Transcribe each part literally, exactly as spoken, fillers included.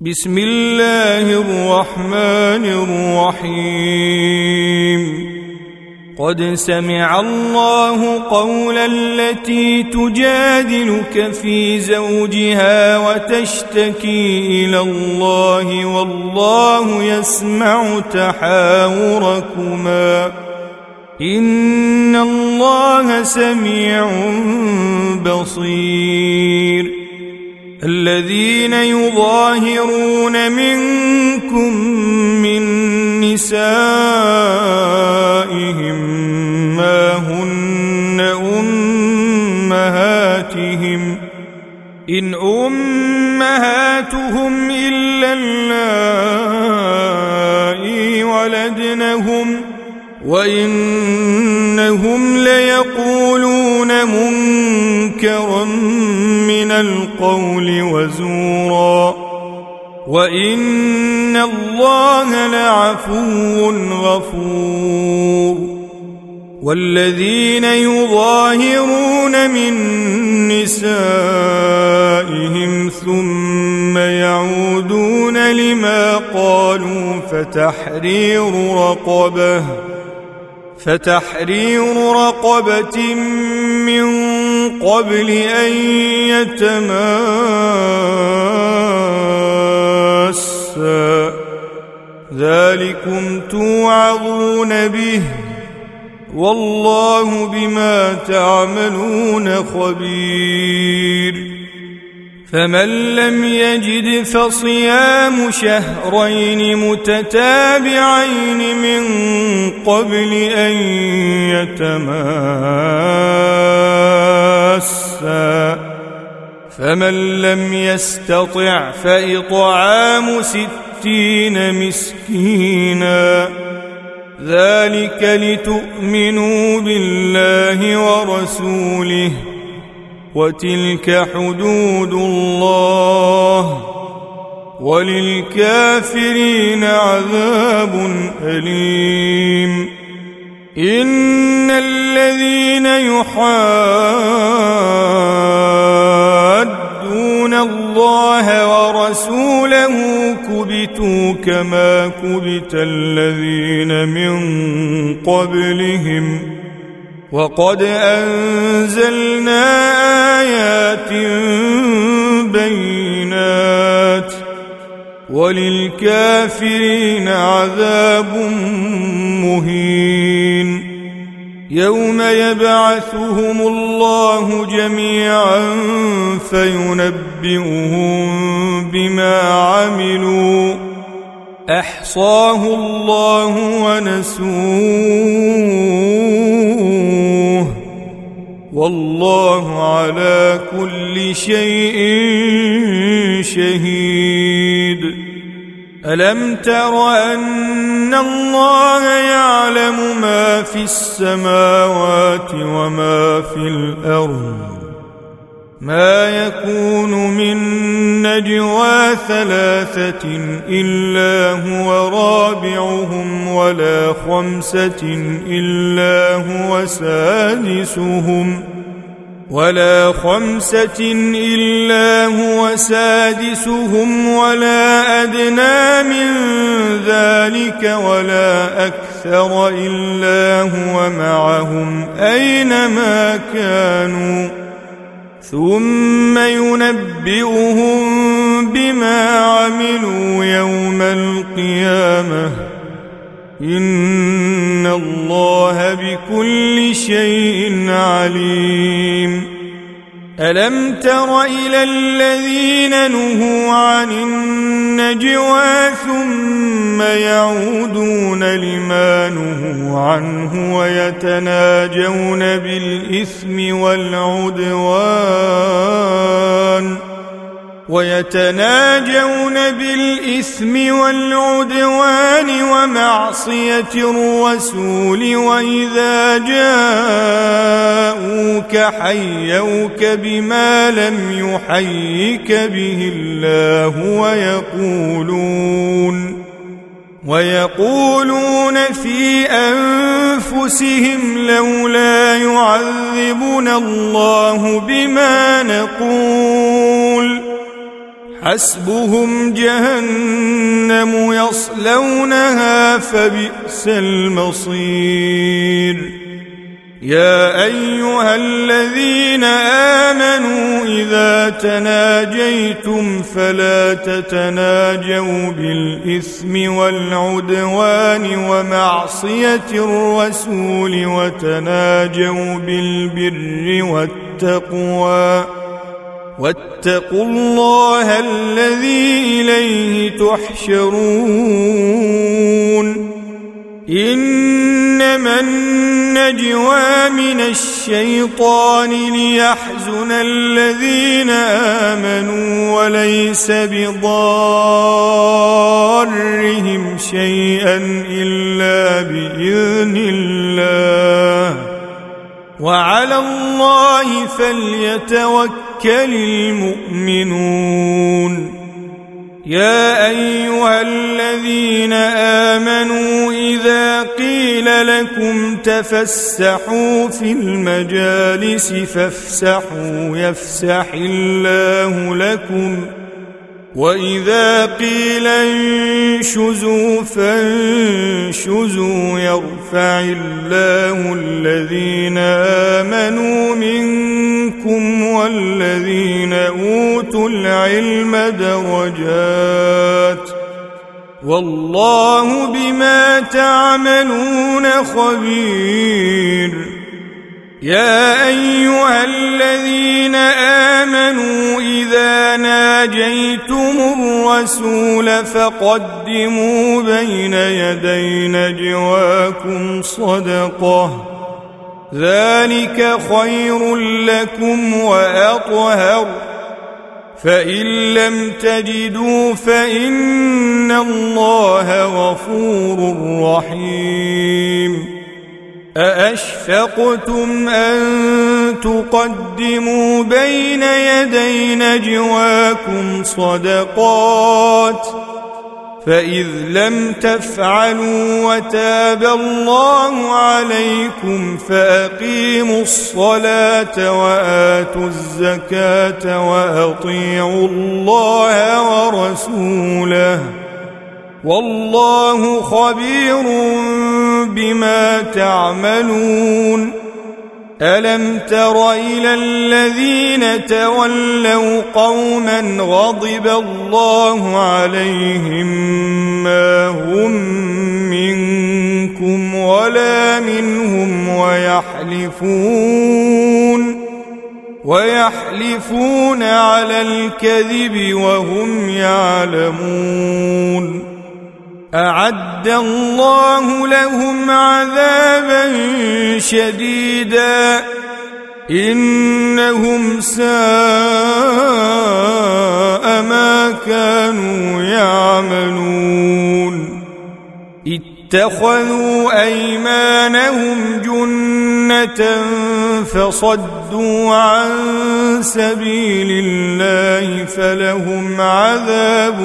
بسم الله الرحمن الرحيم قد سمع الله قول التي تجادلك في زوجها وتشتكي إلى الله والله يسمع تحاوركما إن الله سميع بصير الذين يظاهرون منكم من نسائهم ما هن أمهاتهم إن أمهاتهم إلا اللائي ولدنهم وإنهم ليقولون منكرا من القول وزورا وإن الله لعفو غفور والذين يظاهرون من نسائهم ثم يعودون لما قالوا فتحرير رقبة فتحرير رقبة من قبل أن يتماسا ذلكم توعظون به والله بما تعملون خبير فمن لم يجد فصيام شهرين متتابعين من قبل أن يتماسا فمن لم يستطع فإطعام ستين مسكينا ذلك لتؤمنوا بالله ورسوله وتلك حدود الله وللكافرين عذاب أليم إن الذين يحادون الله ورسوله كبتوا كما كبت الذين من قبلهم وقد أنزلنا آيات بينات وللكافرين عذاب مهين يوم يبعثهم الله جميعا فينبئهم بما عملوا أحصاه الله ونسوه والله على كل شيء شهيد ألم تر أن الله يعلم ما في السماوات وما في الأرض ما يكون من نجوى ثلاثة إلا هو رابعهم ولا خمسة إلا هو سادسهم ولا خمسة إلا هو سادسهم ولا أدنى من ذلك ولا أكثر إلا هو معهم أينما كانوا ثم ينبئهم بما عملوا يوم القيامة إن الله بكل شيء عليم ألم تر إلى الذين نهوا عن النجوى ثم يعودون لما نهوا عنه ويتناجون بالإثم والعدوان ويتناجون بالإثم والعدوان ومعصية الرسول وإذا جاءوك حيوك بما لم يحيك به الله ويقولون ويقولون في أنفسهم لولا يعذبنا الله بما نقول حسبهم جهنم يصلونها فبئس المصير يا أيها الذين آمنوا إذا تناجيتم فلا تتناجوا بالإثم والعدوان ومعصية الرسول وتناجوا بالبر والتقوى واتقوا الله الذي إليه تحشرون إنما النجوى من الشيطان ليحزن الذين آمنوا وليس بضارهم شيئا إلا بإذن الله وعلى الله فليتوكل المؤمنون يا أيها الذين آمنوا إذا قيل لكم تفسحوا في المجالس فافسحوا يفسح الله لكم وإذا قيل انشزوا فانشزوا يرفع الله الذين آمنوا منكم والذين أوتوا العلم درجات والله بما تعملون خبير يا أيها الذين آمنوا إذا ناجيتم الرسول فقدموا بين يدي نجواكم صدقة ذلك خير لكم وأطهر فإن لم تجدوا فإن الله غفور رحيم أأشفقتم أن تقدموا بين يدي نجواكم صدقات فإذ لم تفعلوا وتاب الله عليكم فأقيموا الصلاة وآتوا الزكاة وأطيعوا الله ورسوله والله خبير بما تعملون ألم تر إلى الذين تولوا قوما غضب الله عليهم ما هم منكم ولا منهم ويحلفون ويحلفون على الكذب وهم يعلمون أعد الله لهم عذابا شديدا إنهم ساء ما كانوا يعملون اتخذوا أيمانهم جنة فصدوا عن سبيل الله فلهم عذاب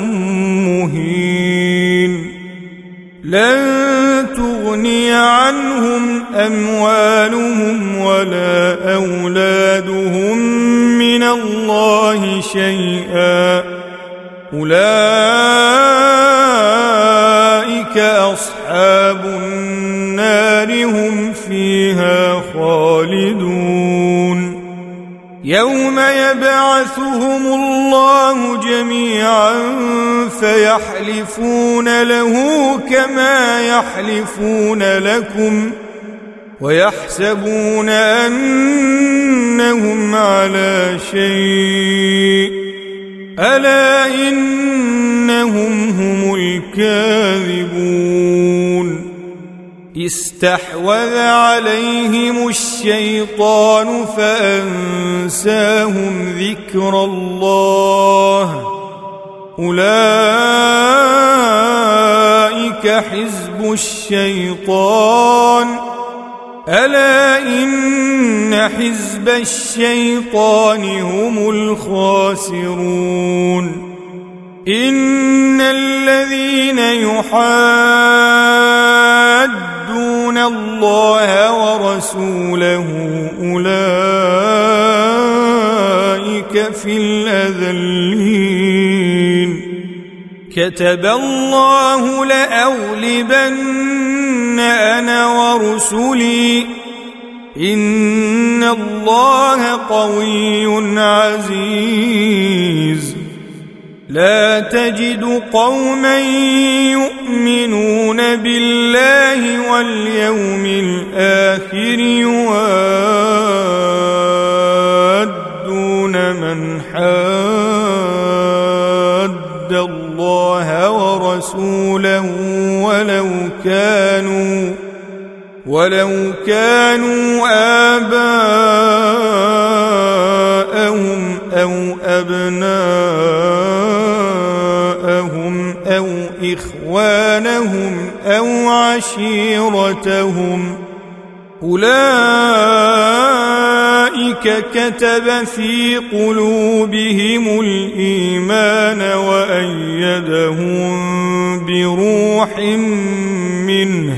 مهين لن تغني عنهم أموالهم ولا أولادهم من الله شيئا أولئك أصحاب النار هم فيها خالدون يوم يبعثهم الله جميعا فيحلفون له كما يحلفون لكم ويحسبون أنهم على شيء ألا إنهم هم الكاذبون استحوذ عليهم الشيطان فأنساهم ذكر الله أولئك حزب الشيطان ألا إن حزب الشيطان هم الخاسرون إن الذين يحادون الله ورسوله أولئك في الأذلين كتب الله لأغلبن أنا ورسلي إن الله قوي عزيز لا تجد قوما يؤمنون بالله واليوم الآخر يوادون من حاد الله ورسوله ولو كانوا ولو كانوا آباءهم أو أبناءهم أو إخوانهم أو عشيرتهم أولئك كتب في قلوبهم الإيمان وأيدهم بروح منه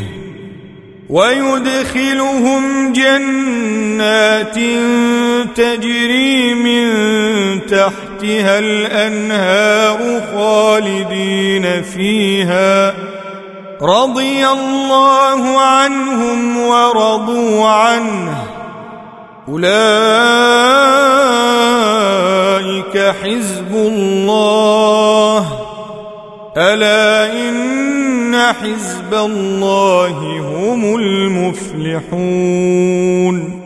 ويدخلهم جنات تجري من تحتها الأنهار خالدين فيها رضي الله عنهم ورضوا عنه أولئك حزب الله ألا إن حزب الله هم المفلحون